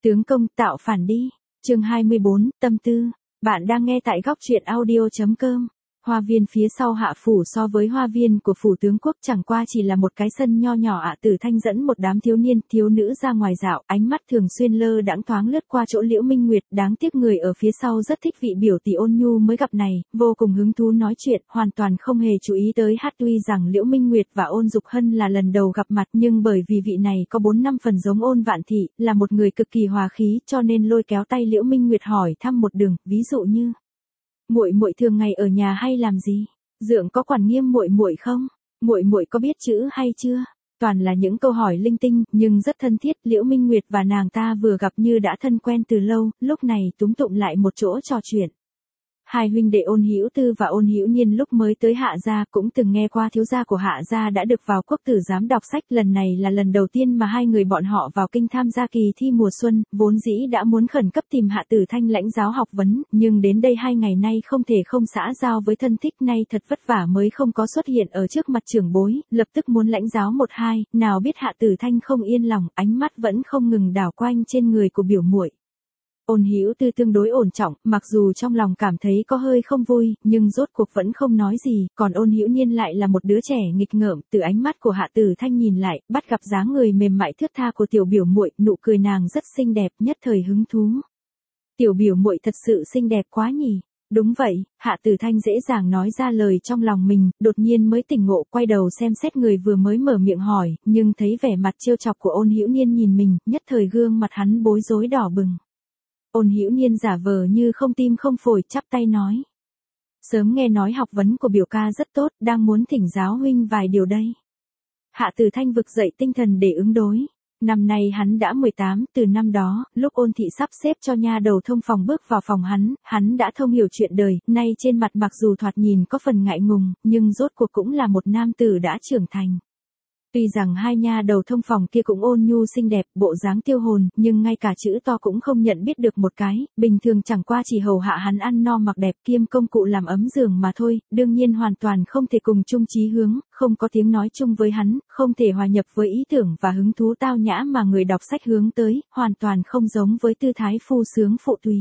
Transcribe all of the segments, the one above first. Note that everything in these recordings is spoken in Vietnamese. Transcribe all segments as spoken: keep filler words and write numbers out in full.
Tướng công tạo phản đi. Chương hai mươi bốn, tâm tư. Bạn đang nghe tại góc truyện audio chấm com. Hoa viên phía sau Hạ phủ so với hoa viên của phủ tướng quốc chẳng qua chỉ là một cái sân nho nhỏ. Ạ Tử Thanh dẫn một đám thiếu niên, thiếu nữ ra ngoài dạo, ánh mắt thường xuyên lơ đãng thoáng lướt qua chỗ Liễu Minh Nguyệt, đáng tiếc người ở phía sau rất thích vị biểu tỷ ôn nhu mới gặp này, vô cùng hứng thú nói chuyện, hoàn toàn không hề chú ý tới hát. Tuy rằng Liễu Minh Nguyệt và Ôn Dục Hân là lần đầu gặp mặt, nhưng bởi vì vị này có bốn năm phần giống Ôn Vạn Thị, là một người cực kỳ hòa khí, cho nên lôi kéo tay Liễu Minh Nguyệt hỏi thăm một đường, ví dụ như muội muội thường ngày ở nhà hay làm gì? Dượng có quản nghiêm muội muội không? Muội muội có biết chữ hay chưa? Toàn là những câu hỏi linh tinh, nhưng rất thân thiết. Liễu Minh Nguyệt và nàng ta vừa gặp như đã thân quen từ lâu, lúc này túm tụm lại một chỗ trò chuyện. Hai huynh đệ Ôn Hữu Tư và Ôn Hữu Niên lúc mới tới Hạ gia cũng từng nghe qua thiếu gia của Hạ gia đã được vào quốc tử giám đọc sách, lần này là lần đầu tiên mà hai người bọn họ vào kinh tham gia kỳ thi mùa xuân, vốn dĩ đã muốn khẩn cấp tìm Hạ Tử Thanh lãnh giáo học vấn, nhưng đến đây hai ngày nay không thể không xã giao với thân thích, nay thật vất vả mới không có xuất hiện ở trước mặt trưởng bối, lập tức muốn lãnh giáo một hai, nào biết Hạ Tử Thanh không yên lòng, ánh mắt vẫn không ngừng đảo quanh trên người của biểu muội. Ôn Hữu Tư tương đối ổn trọng, mặc dù trong lòng cảm thấy có hơi không vui, nhưng rốt cuộc vẫn không nói gì, còn Ôn Hữu Niên lại là một đứa trẻ nghịch ngợm, từ ánh mắt của Hạ Tử Thanh nhìn lại, bắt gặp dáng người mềm mại thướt tha của tiểu biểu muội, nụ cười nàng rất xinh đẹp, nhất thời hứng thú. Tiểu biểu muội thật sự xinh đẹp quá nhỉ? Đúng vậy, Hạ Tử Thanh dễ dàng nói ra lời trong lòng mình, đột nhiên mới tỉnh ngộ, quay đầu xem xét người vừa mới mở miệng hỏi, nhưng thấy vẻ mặt trêu chọc của Ôn Hữu Niên nhìn mình, nhất thời gương mặt hắn bối rối đỏ bừng. Ôn Hữu Niên giả vờ như không tim không phổi, chắp tay nói. Sớm nghe nói học vấn của biểu ca rất tốt, đang muốn thỉnh giáo huynh vài điều đây. Hạ Tử Thanh vực dậy tinh thần để ứng đối. Năm nay hắn đã mười tám, từ năm đó, lúc Ôn thị sắp xếp cho nha đầu thông phòng bước vào phòng hắn, hắn đã thông hiểu chuyện đời, nay trên mặt mặc dù thoạt nhìn có phần ngại ngùng, nhưng rốt cuộc cũng là một nam tử đã trưởng thành. Tuy rằng hai nha đầu thông phòng kia cũng ôn nhu xinh đẹp, bộ dáng tiêu hồn, nhưng ngay cả chữ to cũng không nhận biết được một cái, bình thường chẳng qua chỉ hầu hạ hắn ăn no mặc đẹp kiêm công cụ làm ấm giường mà thôi, đương nhiên hoàn toàn không thể cùng chung chí hướng, không có tiếng nói chung với hắn, không thể hòa nhập với ý tưởng và hứng thú tao nhã mà người đọc sách hướng tới, hoàn toàn không giống với tư thái phu sướng phụ tùy.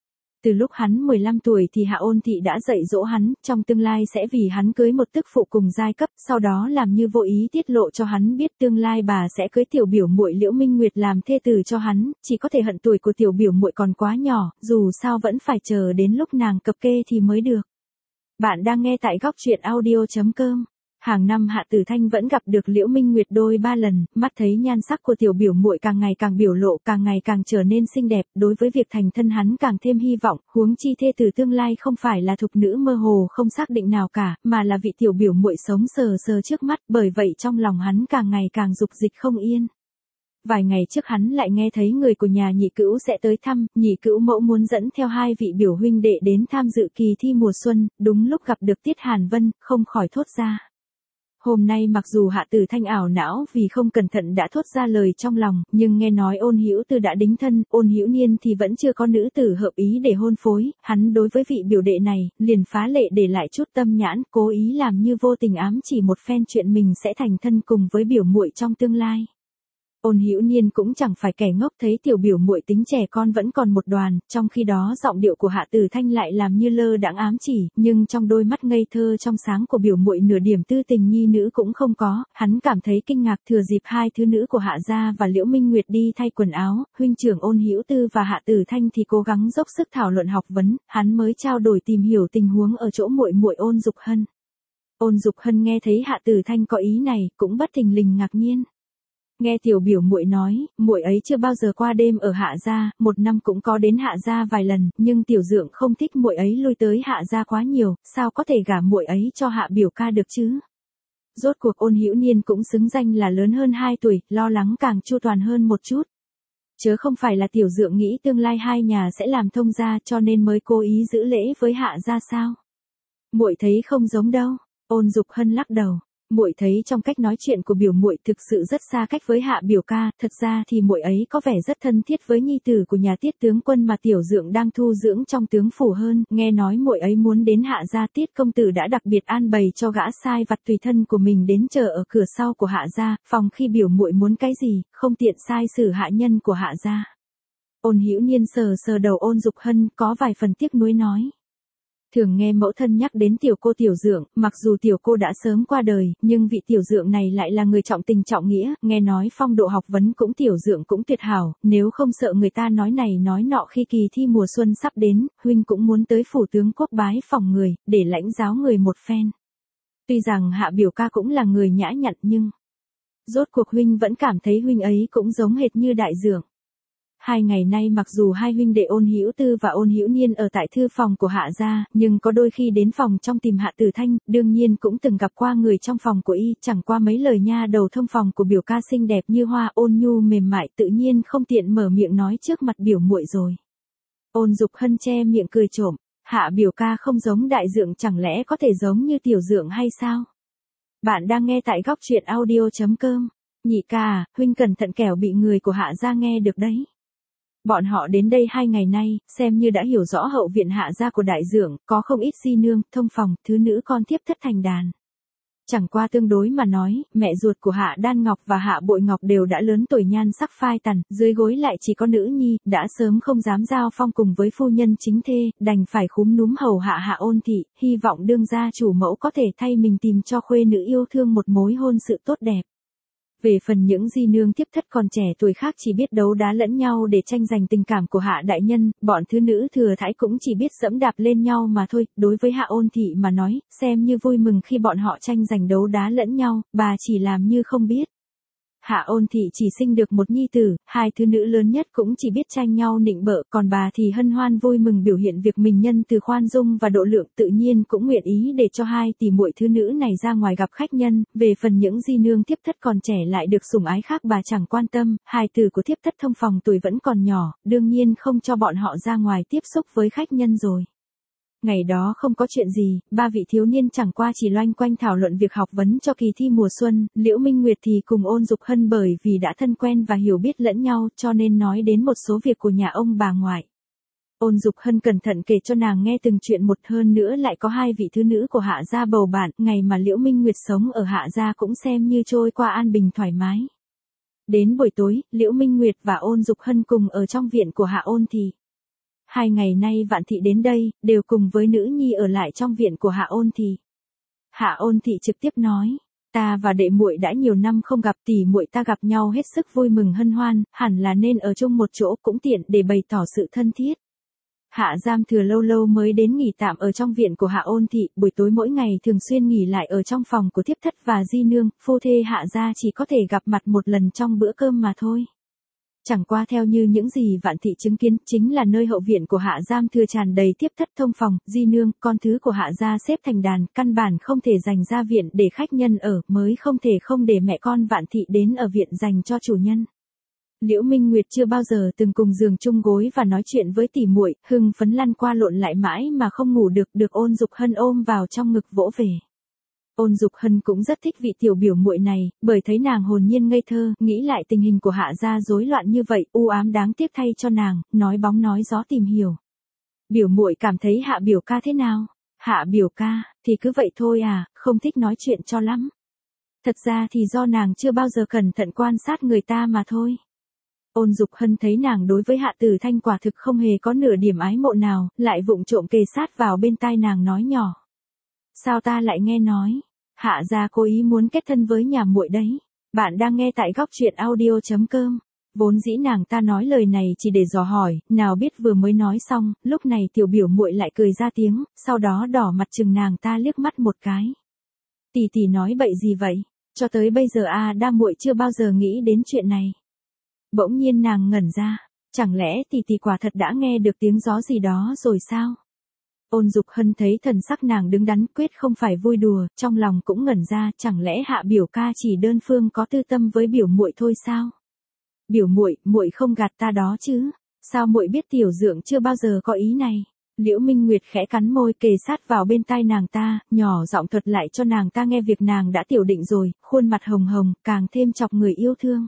Từ lúc hắn mười lăm tuổi thì Hạ Ôn thị đã dạy dỗ hắn, trong tương lai sẽ vì hắn cưới một tức phụ cùng giai cấp, sau đó làm như vô ý tiết lộ cho hắn biết tương lai bà sẽ cưới tiểu biểu muội Liễu Minh Nguyệt làm thê tử cho hắn, chỉ có thể hận tuổi của tiểu biểu muội còn quá nhỏ, dù sao vẫn phải chờ đến lúc nàng cập kê thì mới được. Bạn đang nghe tại góc truyện audio chấm com. Hàng năm Hạ Tử Thanh vẫn gặp được Liễu Minh Nguyệt đôi ba lần, mắt thấy nhan sắc của tiểu biểu muội càng ngày càng biểu lộ, càng ngày càng trở nên xinh đẹp, đối với việc thành thân hắn càng thêm hy vọng, huống chi thê tử tương lai không phải là thục nữ mơ hồ không xác định nào cả, mà là vị tiểu biểu muội sống sờ sờ trước mắt, bởi vậy trong lòng hắn càng ngày càng dục dịch không yên. Vài ngày trước hắn lại nghe thấy người của nhà nhị cữu sẽ tới thăm, nhị cữu mẫu muốn dẫn theo hai vị biểu huynh đệ đến tham dự kỳ thi mùa xuân, đúng lúc gặp được Tiết Hàn Vân, không khỏi thốt ra. Hôm nay mặc dù Hạ Tử Thanh ảo não vì không cẩn thận đã thốt ra lời trong lòng, nhưng nghe nói Ôn Hữu Tư đã đính thân, Ôn Hữu Niên thì vẫn chưa có nữ tử hợp ý để hôn phối, hắn đối với vị biểu đệ này, liền phá lệ để lại chút tâm nhãn, cố ý làm như vô tình ám chỉ một phen chuyện mình sẽ thành thân cùng với biểu muội trong tương lai. Ôn Hữu Niên cũng chẳng phải kẻ ngốc, thấy tiểu biểu muội tính trẻ con vẫn còn một đoàn, trong khi đó giọng điệu của Hạ Tử Thanh lại làm như lơ đãng ám chỉ, nhưng trong đôi mắt ngây thơ trong sáng của biểu muội nửa điểm tư tình nhi nữ cũng không có, hắn cảm thấy kinh ngạc. Thừa dịp hai thứ nữ của Hạ gia và Liễu Minh Nguyệt đi thay quần áo, huynh trưởng Ôn Hữu Tư và Hạ Tử Thanh thì cố gắng dốc sức thảo luận học vấn, hắn mới trao đổi tìm hiểu tình huống ở chỗ muội muội Ôn Dục Hân. Ôn Dục Hân nghe thấy Hạ Tử Thanh có ý này, cũng bất thình lình ngạc nhiên. Nghe tiểu biểu muội nói, muội ấy chưa bao giờ qua đêm ở Hạ gia, một năm cũng có đến Hạ gia vài lần, nhưng tiểu dượng không thích muội ấy lui tới Hạ gia quá nhiều, sao có thể gả muội ấy cho Hạ biểu ca được chứ? Rốt cuộc Ôn Hữu Niên cũng xứng danh là lớn hơn hai tuổi, lo lắng càng chu toàn hơn một chút. Chớ không phải là tiểu dượng nghĩ tương lai hai nhà sẽ làm thông gia cho nên mới cố ý giữ lễ với Hạ gia sao? Muội thấy không giống đâu. Ôn Dục Hân lắc đầu. Muội thấy trong cách nói chuyện của biểu muội thực sự rất xa cách với Hạ biểu ca, thật ra thì muội ấy có vẻ rất thân thiết với nhi tử của nhà Tiết tướng quân mà tiểu dượng đang thu dưỡng trong tướng phủ hơn, nghe nói muội ấy muốn đến Hạ gia, Tiết công tử đã đặc biệt an bày cho gã sai vặt tùy thân của mình đến chờ ở cửa sau của Hạ gia, phòng khi biểu muội muốn cái gì, không tiện sai xử hạ nhân của Hạ gia. Ôn Hữu Niên sờ sờ đầu Ôn Dục Hân, có vài phần tiếc nuối nói. Thường nghe mẫu thân nhắc đến tiểu cô tiểu dượng, mặc dù tiểu cô đã sớm qua đời, nhưng vị tiểu dượng này lại là người trọng tình trọng nghĩa, nghe nói phong độ học vấn cũng tiểu dượng cũng tuyệt hảo, nếu không sợ người ta nói này nói nọ khi kỳ thi mùa xuân sắp đến, huynh cũng muốn tới phủ tướng quốc bái phỏng người, để lãnh giáo người một phen. Tuy rằng hạ biểu ca cũng là người nhã nhặn nhưng, rốt cuộc huynh vẫn cảm thấy huynh ấy cũng giống hệt như đại dượng. Hai ngày nay mặc dù hai huynh đệ Ôn Hữu Tư và Ôn Hữu Niên ở tại thư phòng của hạ gia, nhưng có đôi khi đến phòng trong tìm Hạ Tử Thanh, đương nhiên cũng từng gặp qua người trong phòng của y, chẳng qua mấy lời nha đầu thông phòng của biểu ca xinh đẹp như hoa, ôn nhu mềm mại, tự nhiên không tiện mở miệng nói trước mặt biểu muội rồi. Ôn Dục Hân che miệng cười trộm, hạ biểu ca không giống đại dượng chẳng lẽ có thể giống như tiểu dượng hay sao? Bạn đang nghe tại góc truyện audio chấm com. Nhị ca à, huynh cẩn thận kẻo bị người của hạ gia nghe được đấy. Bọn họ đến đây hai ngày nay, xem như đã hiểu rõ hậu viện hạ gia của đại dượng, có không ít di nương, thông phòng, thứ nữ con thiếp thất thành đàn. Chẳng qua tương đối mà nói, mẹ ruột của Hạ Đan Ngọc và Hạ Bội Ngọc đều đã lớn tuổi nhan sắc phai tàn, dưới gối lại chỉ có nữ nhi, đã sớm không dám giao phong cùng với phu nhân chính thê, đành phải khúm núm hầu hạ Hạ Ôn thị, hy vọng đương gia chủ mẫu có thể thay mình tìm cho khuê nữ yêu thương một mối hôn sự tốt đẹp. Về phần những di nương tiếp thất còn trẻ tuổi khác chỉ biết đấu đá lẫn nhau để tranh giành tình cảm của Hạ đại nhân, bọn thứ nữ thừa thãi cũng chỉ biết dẫm đạp lên nhau mà thôi, đối với Hạ Ôn thị mà nói, xem như vui mừng khi bọn họ tranh giành đấu đá lẫn nhau, bà chỉ làm như không biết. Hạ Ôn thị chỉ sinh được một nhi tử, hai thứ nữ lớn nhất cũng chỉ biết tranh nhau nịnh bợ, còn bà thì hân hoan vui mừng biểu hiện việc mình nhân từ khoan dung và độ lượng, tự nhiên cũng nguyện ý để cho hai tỷ muội thứ nữ này ra ngoài gặp khách nhân. Về phần những di nương thiếp thất còn trẻ lại được sủng ái khác bà chẳng quan tâm, hài tử của thiếp thất thông phòng tuổi vẫn còn nhỏ, đương nhiên không cho bọn họ ra ngoài tiếp xúc với khách nhân rồi. Ngày đó không có chuyện gì, ba vị thiếu niên chẳng qua chỉ loanh quanh thảo luận việc học vấn cho kỳ thi mùa xuân, Liễu Minh Nguyệt thì cùng Ôn Dục Hân bởi vì đã thân quen và hiểu biết lẫn nhau cho nên nói đến một số việc của nhà ông bà ngoại. Ôn Dục Hân cẩn thận kể cho nàng nghe từng chuyện một, hơn nữa lại có hai vị thứ nữ của Hạ gia bầu bạn, ngày mà Liễu Minh Nguyệt sống ở Hạ gia cũng xem như trôi qua an bình thoải mái. Đến buổi tối, Liễu Minh Nguyệt và Ôn Dục Hân cùng ở trong viện của Hạ Ôn thị. Hai ngày nay Vạn thị đến đây, đều cùng với nữ nhi ở lại trong viện của Hạ Ôn thị. Hạ Ôn thị trực tiếp nói, ta và đệ muội đã nhiều năm không gặp, tỷ muội ta gặp nhau hết sức vui mừng hân hoan, hẳn là nên ở chung một chỗ cũng tiện để bày tỏ sự thân thiết. Hạ Giam Thừa lâu lâu mới đến nghỉ tạm ở trong viện của Hạ Ôn thị, buổi tối mỗi ngày thường xuyên nghỉ lại ở trong phòng của thiếp thất và di nương, phu thê Hạ gia chỉ có thể gặp mặt một lần trong bữa cơm mà thôi. Chẳng qua theo như những gì Vạn thị chứng kiến, chính là nơi hậu viện của Hạ Giam Thừa tràn đầy tiếp thất thông phòng, di nương, con thứ của Hạ gia xếp thành đàn, căn bản không thể dành ra viện để khách nhân ở, mới không thể không để mẹ con Vạn thị đến ở viện dành cho chủ nhân. Liễu Minh Nguyệt chưa bao giờ từng cùng giường chung gối và nói chuyện với tỷ muội, hưng phấn lăn qua lộn lại mãi mà không ngủ được, được Ôn Dục Hân ôm vào trong ngực vỗ về. Ôn Dục Hân cũng rất thích vị tiểu biểu muội này, bởi thấy nàng hồn nhiên ngây thơ, nghĩ lại tình hình của Hạ gia rối loạn như vậy, u ám đáng tiếc thay cho nàng, nói bóng nói gió tìm hiểu. Biểu muội cảm thấy Hạ biểu ca thế nào? Hạ biểu ca, thì cứ vậy thôi à, không thích nói chuyện cho lắm. Thật ra thì do nàng chưa bao giờ cẩn thận quan sát người ta mà thôi. Ôn Dục Hân thấy nàng đối với Hạ Tử Thanh quả thực không hề có nửa điểm ái mộ nào, lại vụng trộm kề sát vào bên tai nàng nói nhỏ. Sao ta lại nghe nói? Hạ gia cố ý muốn kết thân với nhà muội đấy. Bạn đang nghe tại góc truyện audio chấm com. Vốn dĩ nàng ta nói lời này chỉ để dò hỏi, nào biết vừa mới nói xong, lúc này tiểu biểu muội lại cười ra tiếng, sau đó đỏ mặt chừng nàng ta liếc mắt một cái. Tỷ tỷ nói bậy gì vậy? Cho tới bây giờ a đa muội chưa bao giờ nghĩ đến chuyện này. Bỗng nhiên nàng ngẩn ra, chẳng lẽ tỷ tỷ quả thật đã nghe được tiếng gió gì đó rồi sao? Ôn Dục Hân thấy thần sắc nàng đứng đắn, quyết không phải vui đùa, trong lòng cũng ngẩn ra, chẳng lẽ Hạ biểu ca chỉ đơn phương có tư tâm với biểu muội thôi sao? Biểu muội, muội không gạt ta đó chứ? Sao muội biết tiểu dượng chưa bao giờ có ý này? Liễu Minh Nguyệt khẽ cắn môi kề sát vào bên tai nàng ta, nhỏ giọng thuật lại cho nàng ta nghe việc nàng đã tiểu định rồi, khuôn mặt hồng hồng, càng thêm chọc người yêu thương.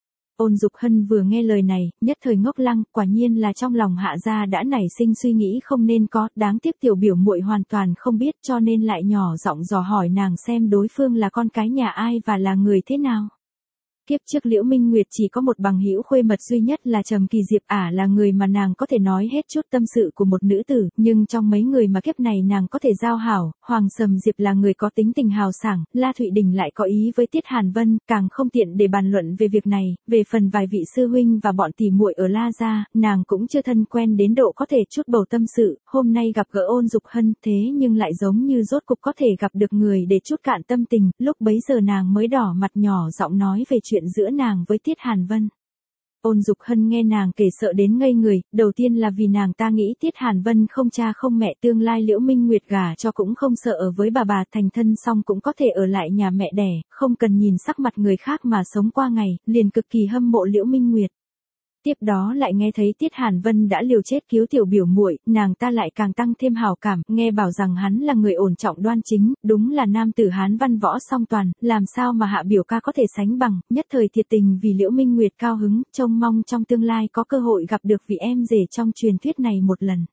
Ôn Dục Hân vừa nghe lời này, nhất thời ngốc lăng, quả nhiên là trong lòng Hạ gia đã nảy sinh suy nghĩ không nên có, đáng tiếc tiểu biểu muội hoàn toàn không biết cho nên lại nhỏ giọng dò hỏi nàng xem đối phương là con cái nhà ai và là người thế nào. Kiếp trước Liễu Minh Nguyệt chỉ có một bằng hữu khuê mật duy nhất là Trầm Kỳ Diệp, ả là người mà nàng có thể nói hết chút tâm sự của một nữ tử, nhưng trong mấy người mà kiếp này nàng có thể giao hảo, Hoàng Sầm Diệp là người có tính tình hào sảng, La Thụy Đình lại có ý với Tiết Hàn Vân, càng không tiện để bàn luận về việc này, về phần vài vị sư huynh và bọn tỉ muội ở La gia, nàng cũng chưa thân quen đến độ có thể chút bầu tâm sự, hôm nay gặp gỡ Ôn Dục Hân, thế nhưng lại giống như rốt cục có thể gặp được người để chút cạn tâm tình, lúc bấy giờ nàng mới đỏ mặt nhỏ giọng nói về chuyện giữa nàng với Tiết Hàn Vân. Ôn Dục Hân nghe nàng kể sợ đến ngây người, đầu tiên là vì nàng ta nghĩ Tiết Hàn Vân không cha không mẹ, tương lai Liễu Minh Nguyệt gả cho cũng không sợ ở với bà bà, thành thân xong cũng có thể ở lại nhà mẹ đẻ, không cần nhìn sắc mặt người khác mà sống qua ngày, liền cực kỳ hâm mộ Liễu Minh Nguyệt. Tiếp đó lại nghe thấy Tiết Hàn Vân đã liều chết cứu tiểu biểu muội, nàng ta lại càng tăng thêm hào cảm, nghe bảo rằng hắn là người ổn trọng đoan chính, đúng là nam tử Hán văn võ song toàn, làm sao mà hạ biểu ca có thể sánh bằng, nhất thời thiệt tình vì Liễu Minh Nguyệt cao hứng, trông mong trong tương lai có cơ hội gặp được vị em rể trong truyền thuyết này một lần.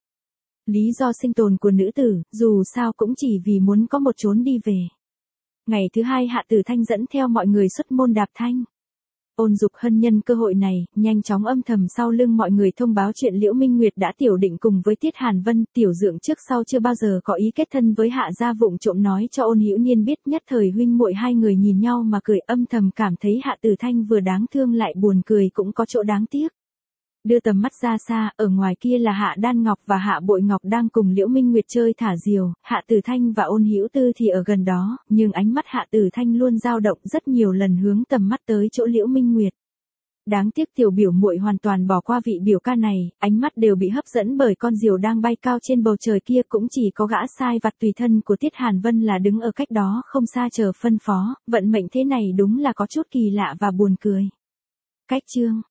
Lý do sinh tồn của nữ tử, dù sao cũng chỉ vì muốn có một chốn đi về. Ngày thứ hai Hạ Tử Thanh dẫn theo mọi người xuất môn đạp thanh. Ôn Dục Hân nhân cơ hội này, nhanh chóng âm thầm sau lưng mọi người thông báo chuyện Liễu Minh Nguyệt đã tiểu định cùng với Tiết Hàn Vân, tiểu dượng trước sau chưa bao giờ có ý kết thân với Hạ gia, vụng trộm nói cho Ôn Hữu Niên biết, nhất thời huynh muội hai người nhìn nhau mà cười, âm thầm cảm thấy Hạ Tử Thanh vừa đáng thương lại buồn cười, cũng có chỗ đáng tiếc. Đưa tầm mắt ra xa, ở ngoài kia là Hạ Đan Ngọc và Hạ Bội Ngọc đang cùng Liễu Minh Nguyệt chơi thả diều, Hạ Tử Thanh và Ôn Hữu Tư thì ở gần đó, nhưng ánh mắt Hạ Tử Thanh luôn dao động, rất nhiều lần hướng tầm mắt tới chỗ Liễu Minh Nguyệt. Đáng tiếc tiểu biểu muội hoàn toàn bỏ qua vị biểu ca này, ánh mắt đều bị hấp dẫn bởi con diều đang bay cao trên bầu trời kia, cũng chỉ có gã sai vặt tùy thân của Tiết Hàn Vân là đứng ở cách đó không xa chờ phân phó, vận mệnh thế này đúng là có chút kỳ lạ và buồn cười. Cách chương